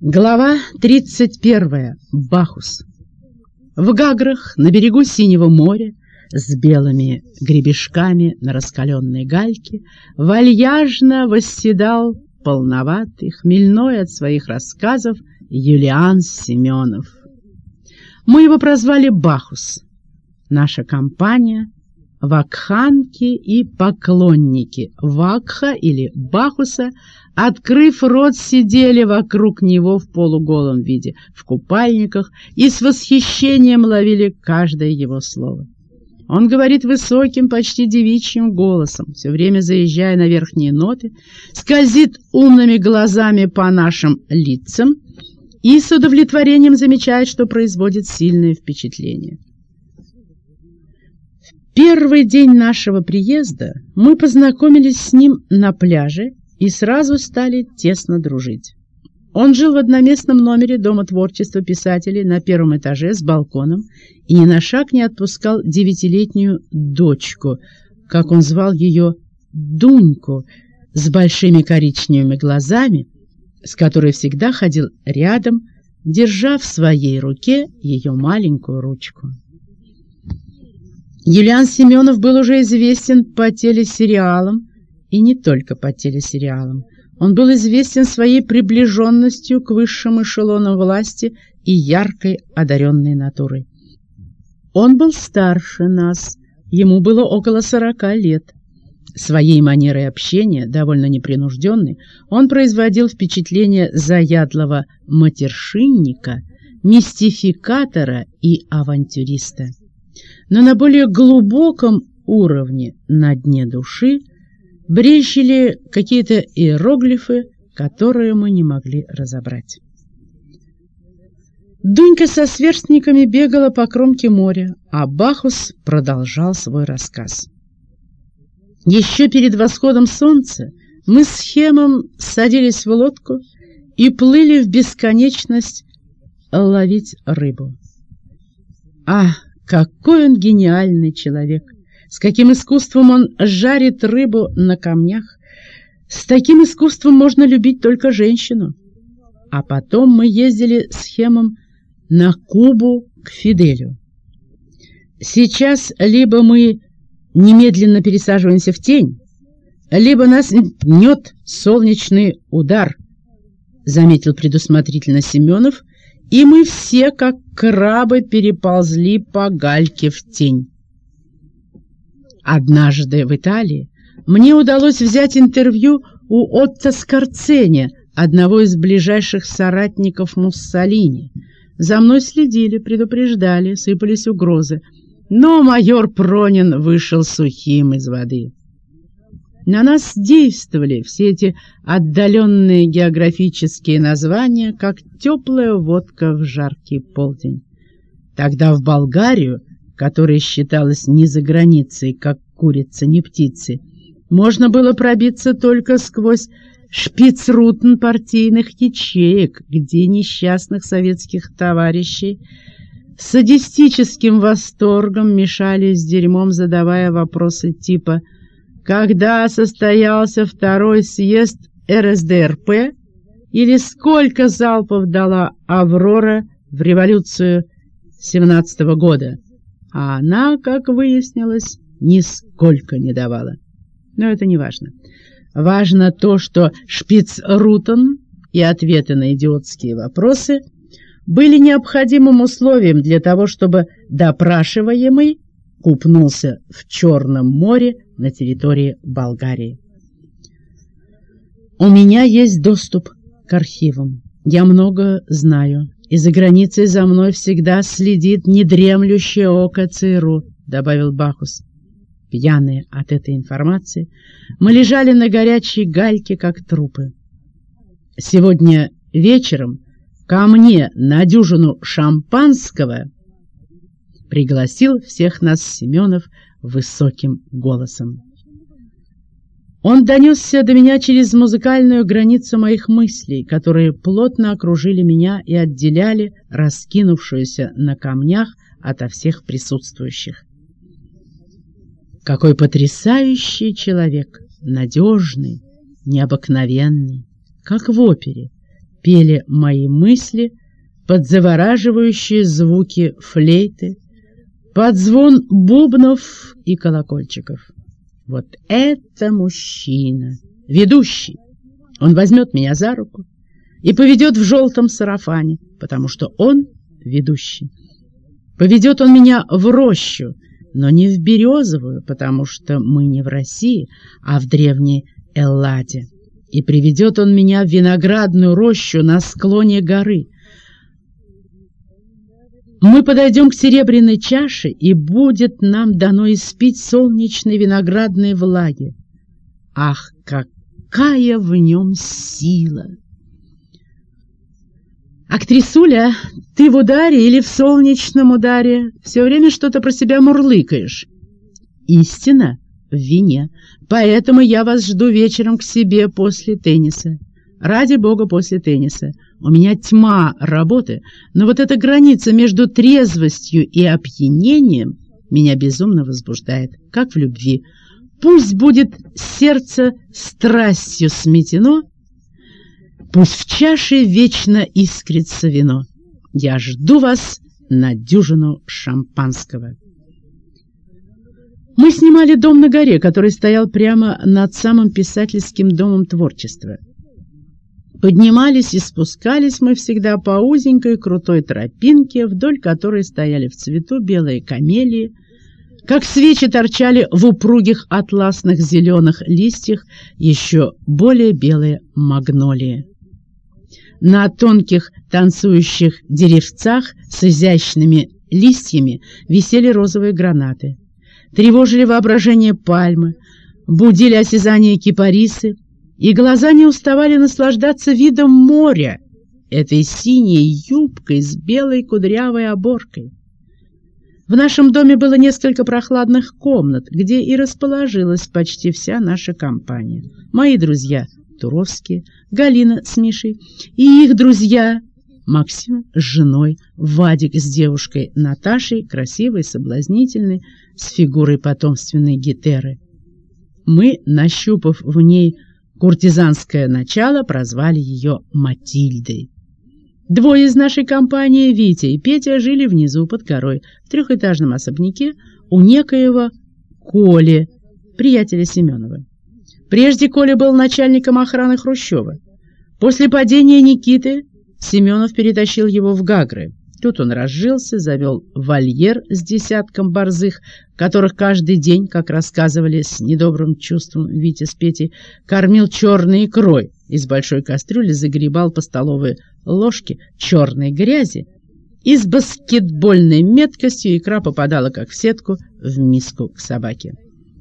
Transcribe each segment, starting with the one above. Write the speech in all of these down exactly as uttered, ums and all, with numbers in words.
Глава тридцать первая. Бахус. В Гаграх, на берегу Синего моря, с белыми гребешками на раскаленной гальке, вальяжно восседал полноватый, хмельной от своих рассказов Юлиан Семенов. Мы его прозвали Бахус. Наша компания — вакханки и поклонники Вакха или Бахуса, открыв рот, сидели вокруг него в полуголом виде, в купальниках, и с восхищением ловили каждое его слово. Он говорит высоким, почти девичьим голосом, все время заезжая на верхние ноты, скользит умными глазами по нашим лицам и с удовлетворением замечает, что производит сильное впечатление. В первый день нашего приезда мы познакомились с ним на пляже и сразу стали тесно дружить. Он жил в одноместном номере Дома творчества писателей на первом этаже с балконом и ни на шаг не отпускал девятилетнюю дочку, как он звал ее, Дуньку, с большими коричневыми глазами, с которой всегда ходил рядом, держа в своей руке ее маленькую ручку. Юлиан Семенов был уже известен по телесериалам, и не только по телесериалам. Он был известен своей приближенностью к высшим эшелонам власти и яркой одаренной натурой. Он был старше нас, ему было около сорока лет. Своей манерой общения, довольно непринужденной, он производил впечатление заядлого матершинника, мистификатора и авантюриста. Но на более глубоком уровне, на дне души, брезжили какие-то иероглифы, которые мы не могли разобрать. Дунька со сверстниками бегала по кромке моря, а Бахус продолжал свой рассказ. Еще перед восходом солнца мы с Хемом садились в лодку и плыли в бесконечность ловить рыбу. Ах, какой он гениальный человек! С каким искусством он жарит рыбу на камнях! С таким искусством можно любить только женщину. А потом мы ездили с Хемом на Кубу к Фиделю. Сейчас либо мы немедленно пересаживаемся в тень, либо нас пнет солнечный удар, заметил предусмотрительно Семенов, и мы все, как крабы, переползли по гальке в тень. Однажды в Италии мне удалось взять интервью у Отто Скорцени, одного из ближайших соратников Муссолини. За мной следили, предупреждали, сыпались угрозы, но майор Пронин вышел сухим из воды. На нас действовали все эти отдаленные географические названия, как теплая водка в жаркий полдень. Тогда в Болгарию, которая считалась не за границей, как курица, не птицы, можно было пробиться только сквозь шпицрутен партийных ячеек, где несчастных советских товарищей с садистическим восторгом мешали с дерьмом, задавая вопросы типа «Когда состоялся второй съезд эр эс дэ эр пэ?» или «Сколько залпов дала «Аврора» в революцию семнадцатого года?» А она, как выяснилось, нисколько не давала. Но это не важно. Важно то, что шпицрутен и ответы на идиотские вопросы были необходимым условием для того, чтобы допрашиваемый купнулся в Черном море на территории Болгарии. У меня есть доступ к архивам. Я много знаю. И за границей за мной всегда следит недремлющее око ЦРУ, добавил Бахус. Пьяные от этой информации, мы лежали на горячей гальке, как трупы. Сегодня вечером ко мне на дюжину шампанского пригласил всех нас Семенов высоким голосом. Он донесся до меня через музыкальную границу моих мыслей, которые плотно окружили меня и отделяли раскинувшуюся на камнях ото всех присутствующих. Какой потрясающий человек, надежный, необыкновенный, как в опере, пели мои мысли под завораживающие звуки флейты, под звон бубнов и колокольчиков. Вот это мужчина, ведущий. Он возьмет меня за руку и поведет в желтом сарафане, потому что он ведущий. Поведет он меня в рощу, но не в березовую, потому что мы не в России, а в древней Элладе. И приведет он меня в виноградную рощу на склоне горы. Мы подойдем к серебряной чаше, и будет нам дано испить солнечной виноградной влаги. Ах, какая в нем сила! «Актрисуля, ты в ударе или в солнечном ударе? Все время что-то про себя мурлыкаешь». «Истина в вине, поэтому я вас жду вечером к себе после тенниса. Ради бога, после тенниса. У меня тьма работы, но вот эта граница между трезвостью и опьянением меня безумно возбуждает, как в любви. Пусть будет сердце страстью сметено, пусть в чаше вечно искрится вино. Я жду вас на дюжину шампанского». Мы снимали дом на горе, который стоял прямо над самым писательским домом творчества. Поднимались и спускались мы всегда по узенькой крутой тропинке, вдоль которой стояли в цвету белые камелии, как свечи торчали в упругих атласных зеленых листьях еще более белые магнолии. На тонких танцующих деревцах с изящными листьями висели розовые гранаты, тревожили воображение пальмы, будили осязание кипарисы, и глаза не уставали наслаждаться видом моря, этой синей юбкой с белой кудрявой оборкой. В нашем доме было несколько прохладных комнат, где и расположилась почти вся наша компания. Мои друзья Туровские, Галина с Мишей и их друзья Максим с женой, Вадик с девушкой Наташей, красивой, соблазнительной, с фигурой потомственной Гетеры. Мы, нащупав в ней куртизанское начало, прозвали ее Матильдой. Двое из нашей компании, Витя и Петя, жили внизу под горой, в трехэтажном особняке у некоего Коли, приятеля Семенова. Прежде Коля был начальником охраны Хрущева. После падения Никиты Семенов перетащил его в Гагры. Тут он разжился, завел вольер с десятком борзых, которых каждый день, как рассказывали с недобрым чувством Витя с Петей, кормил черной икрой, из большой кастрюли загребал по столовой ложке черной грязи, и с баскетбольной меткостью икра попадала, как в сетку, в миску к собаке.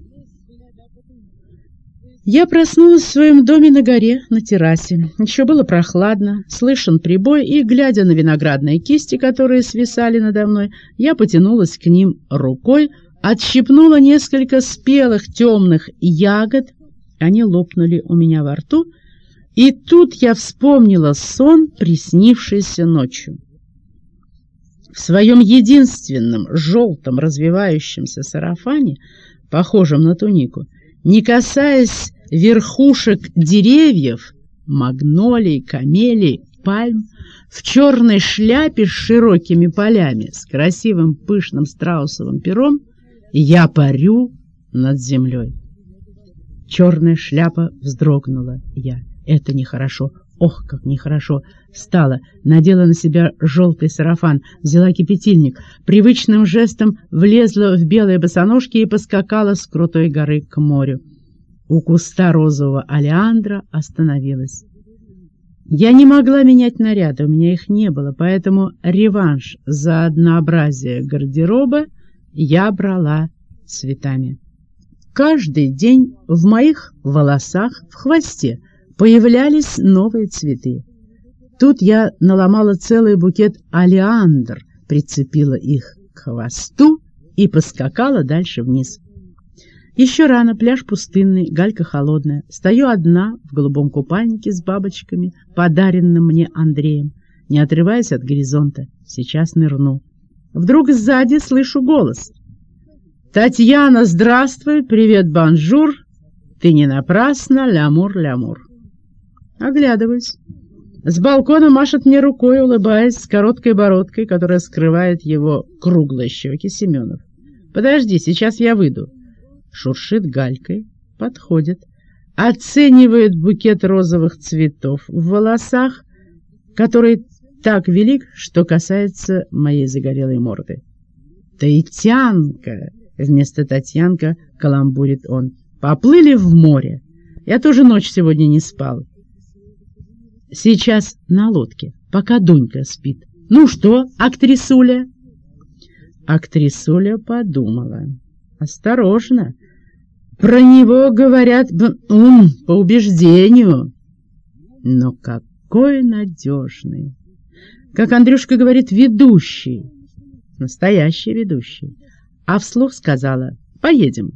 Я проснулась в своем доме на горе, на террасе. Еще было прохладно, слышен прибой, и, глядя на виноградные кисти, которые свисали надо мной, я потянулась к ним рукой, отщипнула несколько спелых темных ягод, они лопнули у меня во рту, и тут я вспомнила сон, приснившийся ночью. В своем единственном желтом развивающемся сарафане, похожем на тунику, не касаясь верхушек деревьев, магнолий, камелий, пальм, в черной шляпе с широкими полями, с красивым пышным страусовым пером, я парю над землей. Черная шляпа вздрогнула я. Это нехорошо. Ох, как нехорошо. Встала, надела на себя желтый сарафан, взяла кипятильник, привычным жестом влезла в белые босоножки и поскакала с крутой горы к морю. У куста розового олеандра остановилась. Я не могла менять наряды, у меня их не было, поэтому реванш за однообразие гардероба я брала цветами. Каждый день в моих волосах, в хвосте, появлялись новые цветы. Тут я наломала целый букет олеандр, прицепила их к хвосту и поскакала дальше вниз. Еще рано, пляж пустынный, галька холодная. Стою одна в голубом купальнике с бабочками, подаренным мне Андреем, не отрываясь от горизонта. Сейчас нырну. Вдруг сзади слышу голос. «Татьяна, здравствуй! Привет, бонжур! Ты не напрасно, лямур, лямур!» Оглядываюсь. С балкона машет мне рукой, улыбаясь, с короткой бородкой, которая скрывает его круглые щеки, Семенов. «Подожди, сейчас я выйду». Шуршит галькой, подходит, оценивает букет розовых цветов в волосах, который так велик, что касается моей загорелой морды. «Таитянка!» — вместо Татьянка каламбурит он. «Поплыли в море. Я тоже ночь сегодня не спал. Сейчас на лодке, пока Дунька спит. Ну что, актрисуля?» Актрисуля подумала. «Осторожно. Про него говорят ум по убеждению. Но какой надежный. Как Андрюшка говорит, ведущий. Настоящий ведущий». А вслух сказала: «Поедем».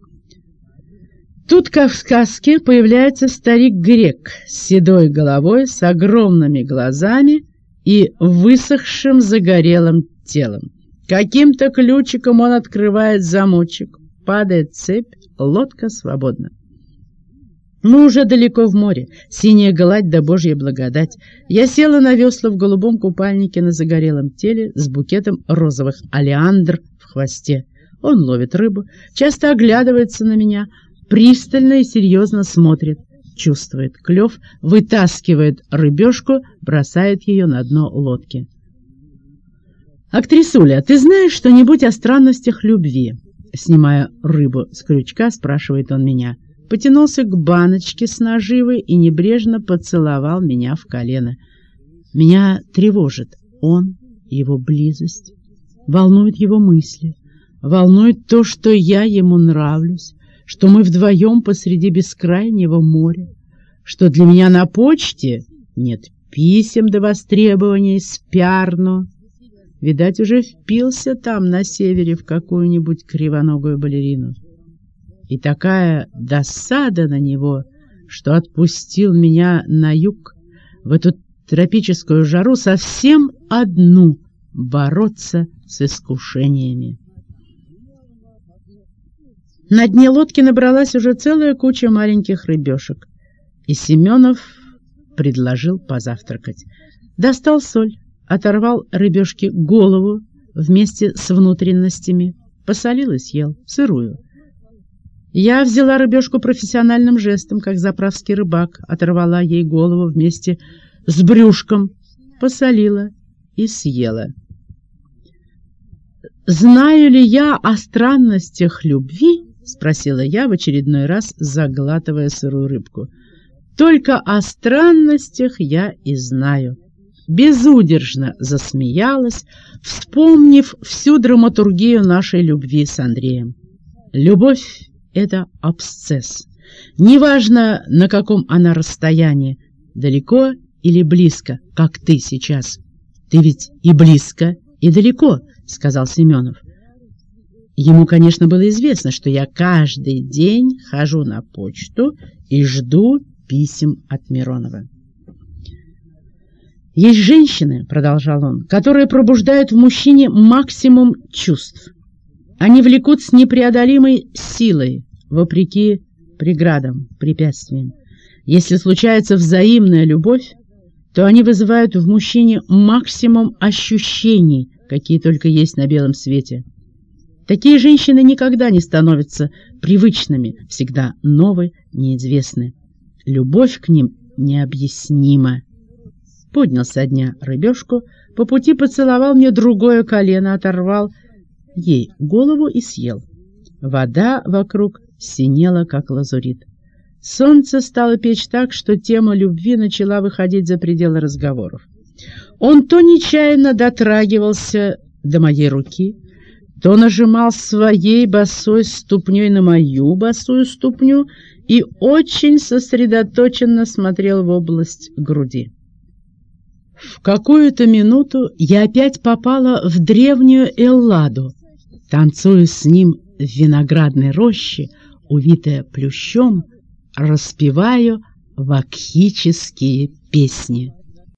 Тут, как в сказке, появляется старик-грек с седой головой, с огромными глазами и высохшим загорелым телом. Каким-то ключиком он открывает замочек, падает цепь, лодка свободна. Мы уже далеко в море, синяя гладь да божья благодать. Я села на весла в голубом купальнике на загорелом теле с букетом розовых олеандр в хвосте. Он ловит рыбу, часто оглядывается на меня, пристально и серьезно смотрит, чувствует клев, вытаскивает рыбешку, бросает ее на дно лодки. «Актрисуля, ты знаешь что-нибудь о странностях любви?» Снимая рыбу с крючка, спрашивает он меня. Потянулся к баночке с наживой и небрежно поцеловал меня в колено. Меня тревожит он, его близость, волнует его мысли, волнует то, что я ему нравлюсь, что мы вдвоем посреди бескрайнего моря, что для меня на почте нет писем до востребования из Пярно. Видать, уже впился там, на севере, в какую-нибудь кривоногую балерину. И такая досада на него, что отпустил меня на юг, в эту тропическую жару, совсем одну бороться с искушениями. На дне лодки набралась уже целая куча маленьких рыбешек, и Семенов предложил позавтракать. Достал соль, оторвал рыбешке голову вместе с внутренностями, посолил и съел, сырую. Я взяла рыбешку профессиональным жестом, как заправский рыбак, оторвала ей голову вместе с брюшком, посолила и съела. «Знаю ли я о странностях любви?» — спросила я в очередной раз, заглатывая сырую рыбку. «Только о странностях я и знаю». Безудержно засмеялась, вспомнив всю драматургию нашей любви с Андреем. Любовь — это абсцесс. Неважно, на каком она расстоянии, далеко или близко, как ты сейчас. Ты ведь и близко, и далеко, — сказал Семенов. Ему, конечно, было известно, что я каждый день хожу на почту и жду писем от Миронова. «Есть женщины, — продолжал он, — которые пробуждают в мужчине максимум чувств. Они влекут с непреодолимой силой, вопреки преградам, препятствиям. Если случается взаимная любовь, то они вызывают в мужчине максимум ощущений, какие только есть на белом свете. Такие женщины никогда не становятся привычными, всегда новы, неизвестны. Любовь к ним необъяснима». Поднял со дня рыбешку, по пути поцеловал мне другое колено, оторвал ей голову и съел. Вода вокруг синела, как лазурит. Солнце стало печь так, что тема любви начала выходить за пределы разговоров. Он то нечаянно дотрагивался до моей руки, то нажимал своей босой ступней на мою босую ступню и очень сосредоточенно смотрел в область груди. В какую-то минуту я опять попала в древнюю Элладу, танцуя с ним в виноградной роще, увитая плющом, распеваю вакхические песни.